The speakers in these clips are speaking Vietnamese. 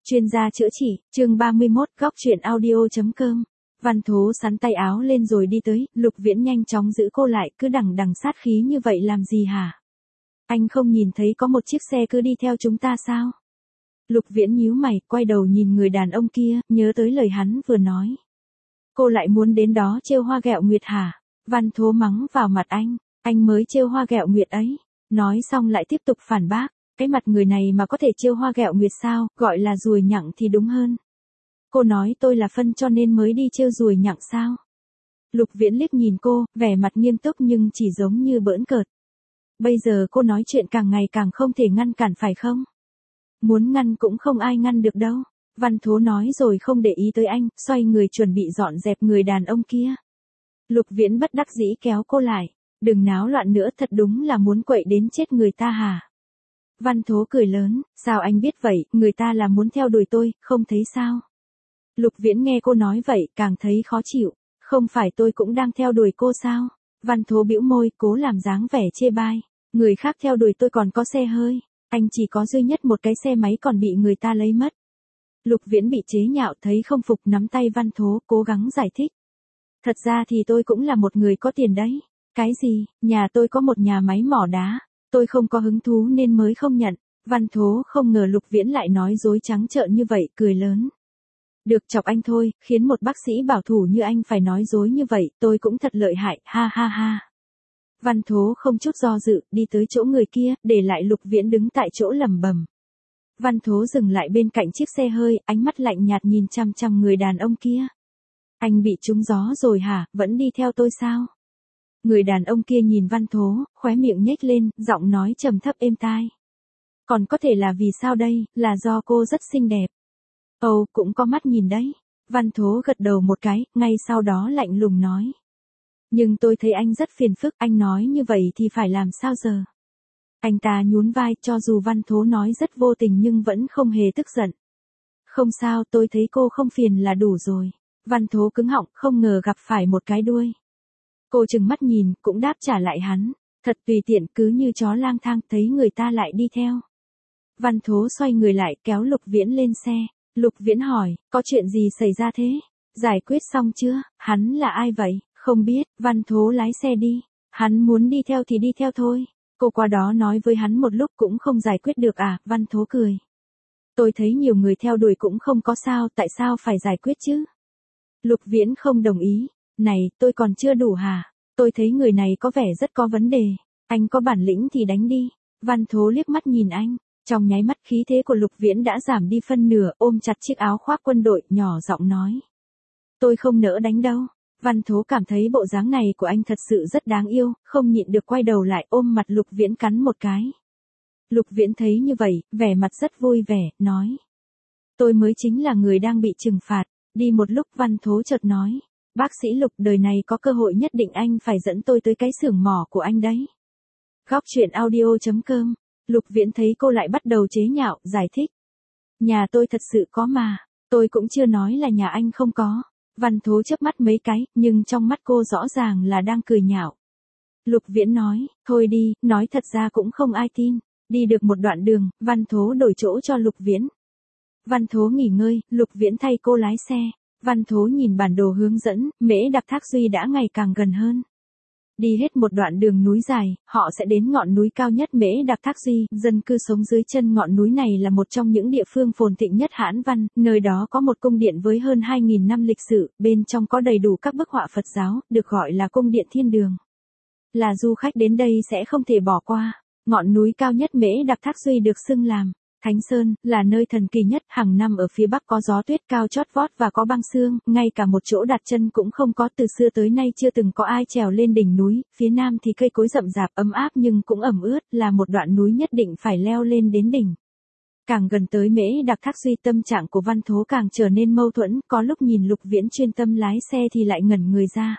Chuyên gia chữa trị, chương 31, góc chuyện audio.com. Văn Thố sắn tay áo lên rồi đi tới, Lục Viễn nhanh chóng giữ cô lại, cứ đằng đằng sát khí như vậy làm gì hả? Anh không nhìn thấy có một chiếc xe cứ đi theo chúng ta sao? Lục Viễn nhíu mày, quay đầu nhìn người đàn ông kia, nhớ tới lời hắn vừa nói. Cô lại muốn đến đó trêu hoa ghẹo nguyệt hả? Văn Thố mắng vào mặt anh mới trêu hoa ghẹo nguyệt ấy. Nói xong lại tiếp tục phản bác. Cái mặt người này mà có thể trêu hoa ghẹo nguyệt sao, gọi là ruồi nhặng thì đúng hơn. Cô nói tôi là phân cho nên mới đi trêu ruồi nhặng sao? Lục Viễn liếc nhìn cô, vẻ mặt nghiêm túc nhưng chỉ giống như bỡn cợt. Bây giờ cô nói chuyện càng ngày càng không thể ngăn cản phải không? Muốn ngăn cũng không ai ngăn được đâu. Văn Thố nói rồi không để ý tới anh, xoay người chuẩn bị dọn dẹp người đàn ông kia. Lục Viễn bất đắc dĩ kéo cô lại. Đừng náo loạn nữa, thật đúng là muốn quậy đến chết người ta hả? Văn Thố cười lớn, sao anh biết vậy, người ta là muốn theo đuổi tôi, không thấy sao? Lục Viễn nghe cô nói vậy, càng thấy khó chịu, không phải tôi cũng đang theo đuổi cô sao? Văn Thố bĩu môi, cố làm dáng vẻ chê bai, người khác theo đuổi tôi còn có xe hơi, anh chỉ có duy nhất một cái xe máy còn bị người ta lấy mất. Lục Viễn bị chế nhạo thấy không phục nắm tay Văn Thố, cố gắng giải thích. Thật ra thì tôi cũng là một người có tiền đấy. Cái gì, nhà tôi có một nhà máy mỏ đá. Tôi không có hứng thú nên mới không nhận. Văn Thố không ngờ Lục Viễn lại nói dối trắng trợn như vậy, cười lớn. Được chọc anh thôi, khiến một bác sĩ bảo thủ như anh phải nói dối như vậy, tôi cũng thật lợi hại, ha ha ha. Văn Thố không chút do dự, đi tới chỗ người kia, để lại Lục Viễn đứng tại chỗ lẩm bẩm. Văn Thố dừng lại bên cạnh chiếc xe hơi, ánh mắt lạnh nhạt nhìn chằm chằm người đàn ông kia. Anh bị trúng gió rồi hả, vẫn đi theo tôi sao? Người đàn ông kia nhìn Văn Thố, khóe miệng nhếch lên, giọng nói trầm thấp êm tai. Còn có thể là vì sao đây, là do cô rất xinh đẹp. Ồ, cũng có mắt nhìn đấy. Văn Thố gật đầu một cái, ngay sau đó lạnh lùng nói. Nhưng tôi thấy anh rất phiền phức, anh nói như vậy thì phải làm sao giờ? Anh ta nhún vai, cho dù Văn Thố nói rất vô tình nhưng vẫn không hề tức giận. Không sao, tôi thấy cô không phiền là đủ rồi. Văn Thố cứng họng, không ngờ gặp phải một cái đuôi. Cô trừng mắt nhìn, cũng đáp trả lại hắn. Thật tùy tiện, cứ như chó lang thang, thấy người ta lại đi theo. Văn Thố xoay người lại, kéo Lục Viễn lên xe. Lục Viễn hỏi, có chuyện gì xảy ra thế? Giải quyết xong chưa? Hắn là ai vậy? Không biết. Văn Thố lái xe đi. Hắn muốn đi theo thì đi theo thôi. Cô qua đó nói với hắn một lúc cũng không giải quyết được à? Văn Thố cười. Tôi thấy nhiều người theo đuổi cũng không có sao, tại sao phải giải quyết chứ? Lục Viễn không đồng ý. Này, tôi còn chưa đủ hả? Tôi thấy người này có vẻ rất có vấn đề. Anh có bản lĩnh thì đánh đi. Văn Thố liếc mắt nhìn anh. Trong nháy mắt khí thế của Lục Viễn đã giảm đi phân nửa, ôm chặt chiếc áo khoác quân đội, nhỏ giọng nói. Tôi không nỡ đánh đâu. Văn Thố cảm thấy bộ dáng này của anh thật sự rất đáng yêu, không nhịn được quay đầu lại ôm mặt Lục Viễn cắn một cái. Lục Viễn thấy như vậy, vẻ mặt rất vui vẻ, nói. Tôi mới chính là người đang bị trừng phạt. Đi một lúc Văn Thố chợt nói. Bác sĩ Lục, đời này có cơ hội nhất định anh phải dẫn tôi tới cái xưởng mỏ của anh đấy. Góc chuyện audio.com. Lục Viễn thấy cô lại bắt đầu chế nhạo, giải thích. Nhà tôi thật sự có mà. Tôi cũng chưa nói là nhà anh không có. Văn Thố chớp mắt mấy cái, nhưng trong mắt cô rõ ràng là đang cười nhạo. Lục Viễn nói, thôi đi, nói thật ra cũng không ai tin. Đi được một đoạn đường, Văn Thố đổi chỗ cho Lục Viễn. Văn Thố nghỉ ngơi, Lục Viễn thay cô lái xe. Văn Thố nhìn bản đồ hướng dẫn, Mễ Đặc Thác Duy đã ngày càng gần hơn. Đi hết một đoạn đường núi dài, họ sẽ đến ngọn núi cao nhất Mễ Đặc Thác Duy. Dân cư sống dưới chân ngọn núi này là một trong những địa phương phồn thịnh nhất Hãn Văn, nơi đó có một cung điện với hơn 2.000 năm lịch sử, bên trong có đầy đủ các bức họa Phật giáo, được gọi là cung điện thiên đường. Là du khách đến đây sẽ không thể bỏ qua. Ngọn núi cao nhất Mễ Đặc Thác Duy được xưng làm Thánh Sơn, là nơi thần kỳ nhất, hàng năm ở phía bắc có gió tuyết cao chót vót và có băng sương, ngay cả một chỗ đặt chân cũng không có, từ xưa tới nay chưa từng có ai trèo lên đỉnh núi, phía nam thì cây cối rậm rạp ấm áp nhưng cũng ẩm ướt, là một đoạn núi nhất định phải leo lên đến đỉnh. Càng gần tới Mễ Đặc Thác Duy tâm trạng của Văn Thố càng trở nên mâu thuẫn, có lúc nhìn Lục Viễn chuyên tâm lái xe thì lại ngẩn người ra.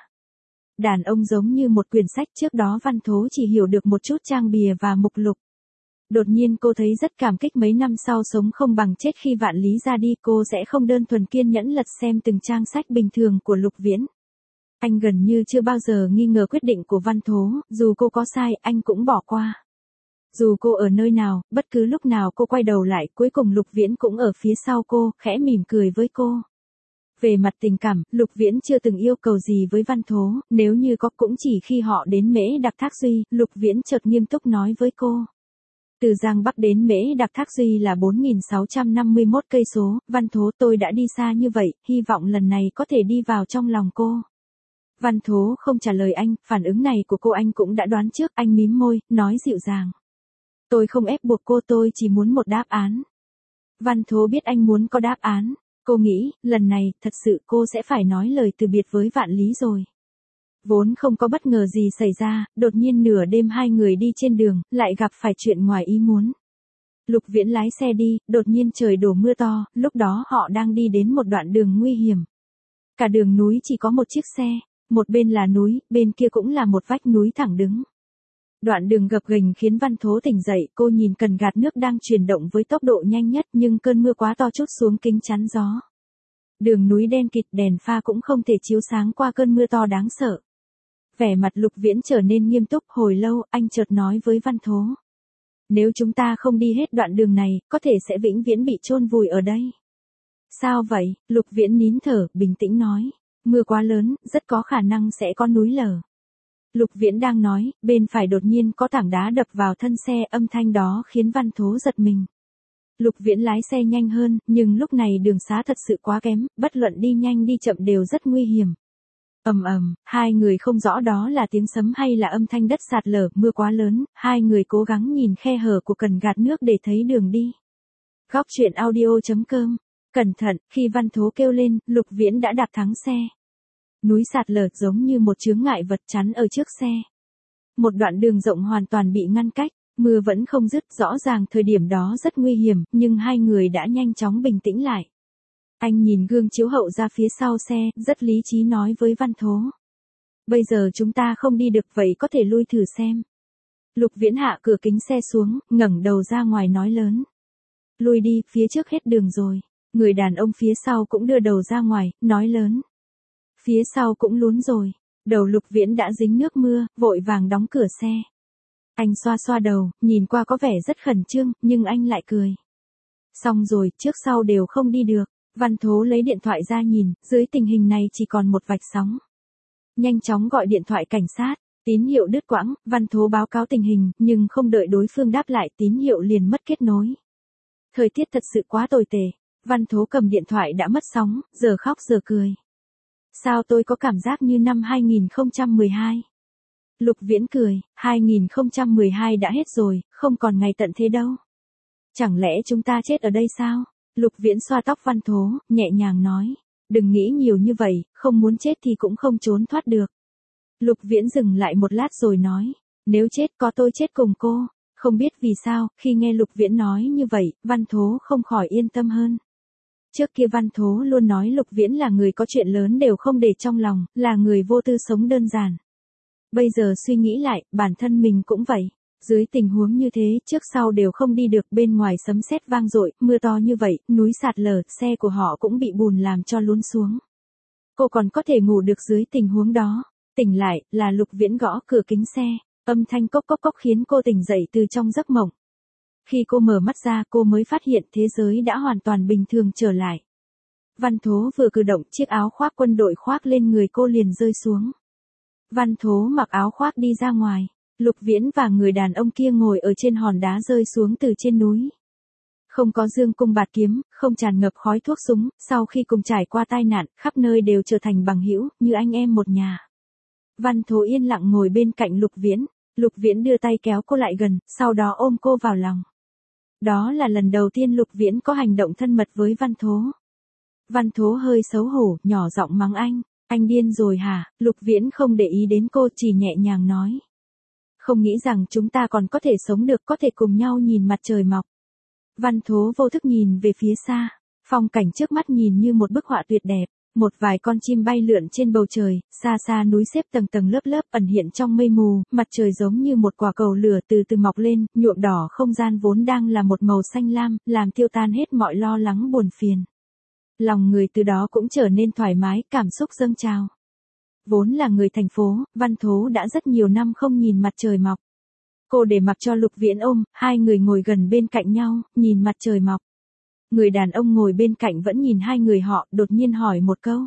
Đàn ông giống như một quyển sách, trước đó Văn Thố chỉ hiểu được một chút trang bìa và mục lục. Đột nhiên cô thấy rất cảm kích, mấy năm sau sống không bằng chết khi vạn lý ra đi, cô sẽ không đơn thuần kiên nhẫn lật xem từng trang sách bình thường của Lục Viễn. Anh gần như chưa bao giờ nghi ngờ quyết định của Văn Thố, dù cô có sai, anh cũng bỏ qua. Dù cô ở nơi nào, bất cứ lúc nào cô quay đầu lại, cuối cùng Lục Viễn cũng ở phía sau cô, khẽ mỉm cười với cô. Về mặt tình cảm, Lục Viễn chưa từng yêu cầu gì với Văn Thố, nếu như có cũng chỉ khi họ đến Mễ Đặc Thác Duy, Lục Viễn chợt nghiêm túc nói với cô. Từ Giang Bắc đến Mễ Đặc Thác Duy là 4.651 cây số, Văn Thố tôi đã đi xa như vậy, hy vọng lần này có thể đi vào trong lòng cô. Văn Thố không trả lời anh, phản ứng này của cô anh cũng đã đoán trước, anh mím môi, nói dịu dàng. Tôi không ép buộc cô, tôi chỉ muốn một đáp án. Văn Thố biết anh muốn có đáp án. Cô nghĩ, lần này, thật sự cô sẽ phải nói lời từ biệt với Vạn Lý rồi. Vốn không có bất ngờ gì xảy ra, đột nhiên nửa đêm hai người đi trên đường, lại gặp phải chuyện ngoài ý muốn. Lục Viễn lái xe đi, đột nhiên trời đổ mưa to, lúc đó họ đang đi đến một đoạn đường nguy hiểm. Cả đường núi chỉ có một chiếc xe, một bên là núi, bên kia cũng là một vách núi thẳng đứng. Đoạn đường gập ghềnh khiến Văn Thố tỉnh dậy, cô nhìn cần gạt nước đang chuyển động với tốc độ nhanh nhất nhưng cơn mưa quá to trút xuống kính chắn gió. Đường núi đen kịt, đèn pha cũng không thể chiếu sáng qua cơn mưa to đáng sợ. Vẻ mặt Lục Viễn trở nên nghiêm túc, hồi lâu, anh chợt nói với Văn Thố. Nếu chúng ta không đi hết đoạn đường này, có thể sẽ vĩnh viễn bị chôn vùi ở đây. Sao vậy? Lục Viễn nín thở, bình tĩnh nói. Mưa quá lớn, rất có khả năng sẽ có núi lở. Lục Viễn đang nói, bên phải đột nhiên có tảng đá đập vào thân xe, âm thanh đó khiến Văn Thố giật mình. Lục Viễn lái xe nhanh hơn, nhưng lúc này đường xá thật sự quá kém, bất luận đi nhanh đi chậm đều rất nguy hiểm. Ầm ầm, hai người không rõ đó là tiếng sấm hay là âm thanh đất sạt lở, mưa quá lớn, hai người cố gắng nhìn khe hở của cần gạt nước để thấy đường đi. Góc truyện audio.com. Cẩn thận, khi Văn Thố kêu lên, Lục Viễn đã đạp thắng xe. Núi sạt lở giống như một chướng ngại vật chắn ở trước xe. Một đoạn đường rộng hoàn toàn bị ngăn cách, mưa vẫn không dứt, rõ ràng thời điểm đó rất nguy hiểm, nhưng hai người đã nhanh chóng bình tĩnh lại. Anh nhìn gương chiếu hậu ra phía sau xe, rất lý trí nói với Văn Thố. Bây giờ chúng ta không đi được vậy có thể lui thử xem. Lục Viễn hạ cửa kính xe xuống, ngẩng đầu ra ngoài nói lớn. Lui đi, phía trước hết đường rồi. Người đàn ông phía sau cũng đưa đầu ra ngoài, nói lớn. Phía sau cũng lún rồi. Đầu Lục Viễn đã dính nước mưa, vội vàng đóng cửa xe. Anh xoa xoa đầu, nhìn qua có vẻ rất khẩn trương, nhưng anh lại cười. Xong rồi, trước sau đều không đi được. Văn Thố lấy điện thoại ra nhìn, dưới tình hình này chỉ còn một vạch sóng. Nhanh chóng gọi điện thoại cảnh sát, tín hiệu đứt quãng, Văn Thố báo cáo tình hình, nhưng không đợi đối phương đáp lại, tín hiệu liền mất kết nối. Thời tiết thật sự quá tồi tệ, Văn Thố cầm điện thoại đã mất sóng, giờ khóc giờ cười. Sao tôi có cảm giác như năm 2012? Lục Viễn cười, 2012 đã hết rồi, không còn ngày tận thế đâu. Chẳng lẽ chúng ta chết ở đây sao? Lục Viễn xoa tóc Văn Thố, nhẹ nhàng nói. Đừng nghĩ nhiều như vậy, không muốn chết thì cũng không trốn thoát được. Lục Viễn dừng lại một lát rồi nói. Nếu chết có tôi chết cùng cô. Không biết vì sao, khi nghe Lục Viễn nói như vậy, Văn Thố không khỏi yên tâm hơn. Trước kia Văn Thố luôn nói Lục Viễn là người có chuyện lớn đều không để trong lòng, là người vô tư sống đơn giản. Bây giờ suy nghĩ lại, bản thân mình cũng vậy. Dưới tình huống như thế, trước sau đều không đi được, bên ngoài sấm sét vang dội, mưa to như vậy, núi sạt lở, xe của họ cũng bị bùn làm cho lún xuống. Cô còn có thể ngủ được dưới tình huống đó. Tỉnh lại, là Lục Viễn gõ cửa kính xe, âm thanh cốc cốc cốc khiến cô tỉnh dậy từ trong giấc mộng. Khi cô mở mắt ra, cô mới phát hiện thế giới đã hoàn toàn bình thường trở lại. Văn Thố vừa cử động, chiếc áo khoác quân đội khoác lên người cô liền rơi xuống. Văn Thố mặc áo khoác đi ra ngoài. Lục Viễn và người đàn ông kia ngồi ở trên hòn đá rơi xuống từ trên núi. Không có dương cung bạt kiếm, không tràn ngập khói thuốc súng, sau khi cùng trải qua tai nạn, khắp nơi đều trở thành bằng hữu, như anh em một nhà. Văn Thố yên lặng ngồi bên cạnh Lục Viễn. Lục Viễn đưa tay kéo cô lại gần, sau đó ôm cô vào lòng. Đó là lần đầu tiên Lục Viễn có hành động thân mật với Văn Thố. Văn Thố hơi xấu hổ, nhỏ giọng mắng anh điên rồi hả? Lục Viễn không để ý đến cô, chỉ nhẹ nhàng nói. Không nghĩ rằng chúng ta còn có thể sống được, có thể cùng nhau nhìn mặt trời mọc. Văn Thố vô thức nhìn về phía xa, phong cảnh trước mắt nhìn như một bức họa tuyệt đẹp, một vài con chim bay lượn trên bầu trời, xa xa núi xếp tầng tầng lớp lớp ẩn hiện trong mây mù, mặt trời giống như một quả cầu lửa từ từ mọc lên, nhuộm đỏ không gian vốn đang là một màu xanh lam, làm tiêu tan hết mọi lo lắng buồn phiền. Lòng người từ đó cũng trở nên thoải mái, cảm xúc dâng trào. Vốn là người thành phố, Văn Thố đã rất nhiều năm không nhìn mặt trời mọc. Cô để mặc cho Lục Viễn ôm, hai người ngồi gần bên cạnh nhau, nhìn mặt trời mọc. Người đàn ông ngồi bên cạnh vẫn nhìn hai người họ, đột nhiên hỏi một câu.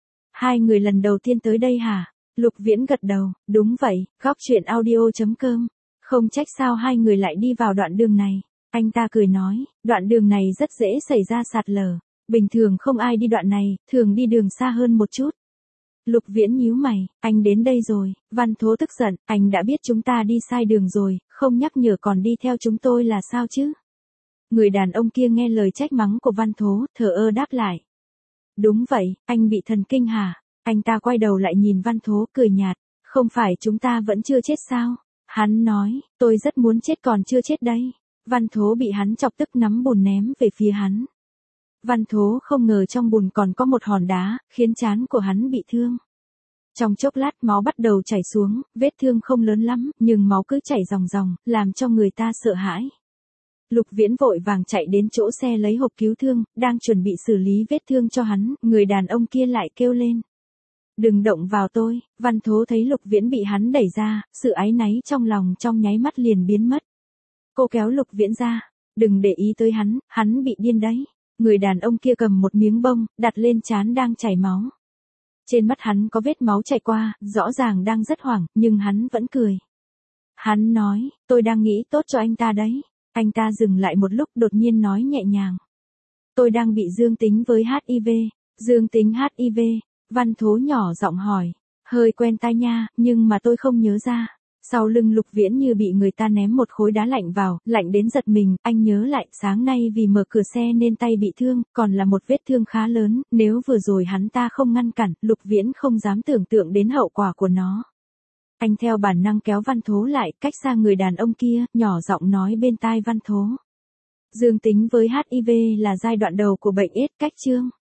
Hai người lần đầu tiên tới đây hả? Lục Viễn gật đầu, đúng vậy, góc chuyện audio.com. Không trách sao hai người lại đi vào đoạn đường này. Anh ta cười nói, đoạn đường này rất dễ xảy ra sạt lở. Bình thường không ai đi đoạn này, thường đi đường xa hơn một chút. Lục Viễn nhíu mày, anh đến đây rồi. Văn Thố tức giận, anh đã biết chúng ta đi sai đường rồi, không nhắc nhở còn đi theo chúng tôi là sao chứ? Người đàn ông kia nghe lời trách mắng của Văn Thố, thờ ơ đáp lại. Đúng vậy, anh bị thần kinh hả? Anh ta quay đầu lại nhìn Văn Thố cười nhạt, không phải chúng ta vẫn chưa chết sao? Hắn nói, tôi rất muốn chết còn chưa chết đây. Văn Thố bị hắn chọc tức nắm bùn ném về phía hắn. Văn Thố không ngờ trong bùn còn có một hòn đá, khiến trán của hắn bị thương. Trong chốc lát máu bắt đầu chảy xuống, vết thương không lớn lắm, nhưng máu cứ chảy ròng ròng, làm cho người ta sợ hãi. Lục Viễn vội vàng chạy đến chỗ xe lấy hộp cứu thương, đang chuẩn bị xử lý vết thương cho hắn, người đàn ông kia lại kêu lên. Đừng động vào tôi. Văn Thố thấy Lục Viễn bị hắn đẩy ra, sự áy náy trong lòng trong nháy mắt liền biến mất. Cô kéo Lục Viễn ra. Đừng để ý tới hắn bị điên đấy. Người đàn ông kia cầm một miếng bông, đặt lên trán đang chảy máu. Trên mắt hắn có vết máu chảy qua, rõ ràng đang rất hoảng, nhưng hắn vẫn cười. Hắn nói, tôi đang nghĩ tốt cho anh ta đấy. Anh ta dừng lại một lúc đột nhiên nói nhẹ nhàng. Tôi đang bị dương tính với HIV. Dương tính HIV. Văn Thố nhỏ giọng hỏi. Hơi quen tai nha, nhưng mà tôi không nhớ ra. Sau lưng Lục Viễn như bị người ta ném một khối đá lạnh vào, lạnh đến giật mình, anh nhớ lại, sáng nay vì mở cửa xe nên tay bị thương, còn là một vết thương khá lớn, nếu vừa rồi hắn ta không ngăn cản, Lục Viễn không dám tưởng tượng đến hậu quả của nó. Anh theo bản năng kéo Văn Thố lại, cách xa người đàn ông kia, nhỏ giọng nói bên tai Văn Thố. Dương tính với HIV là giai đoạn đầu của bệnh AIDS, cách chương.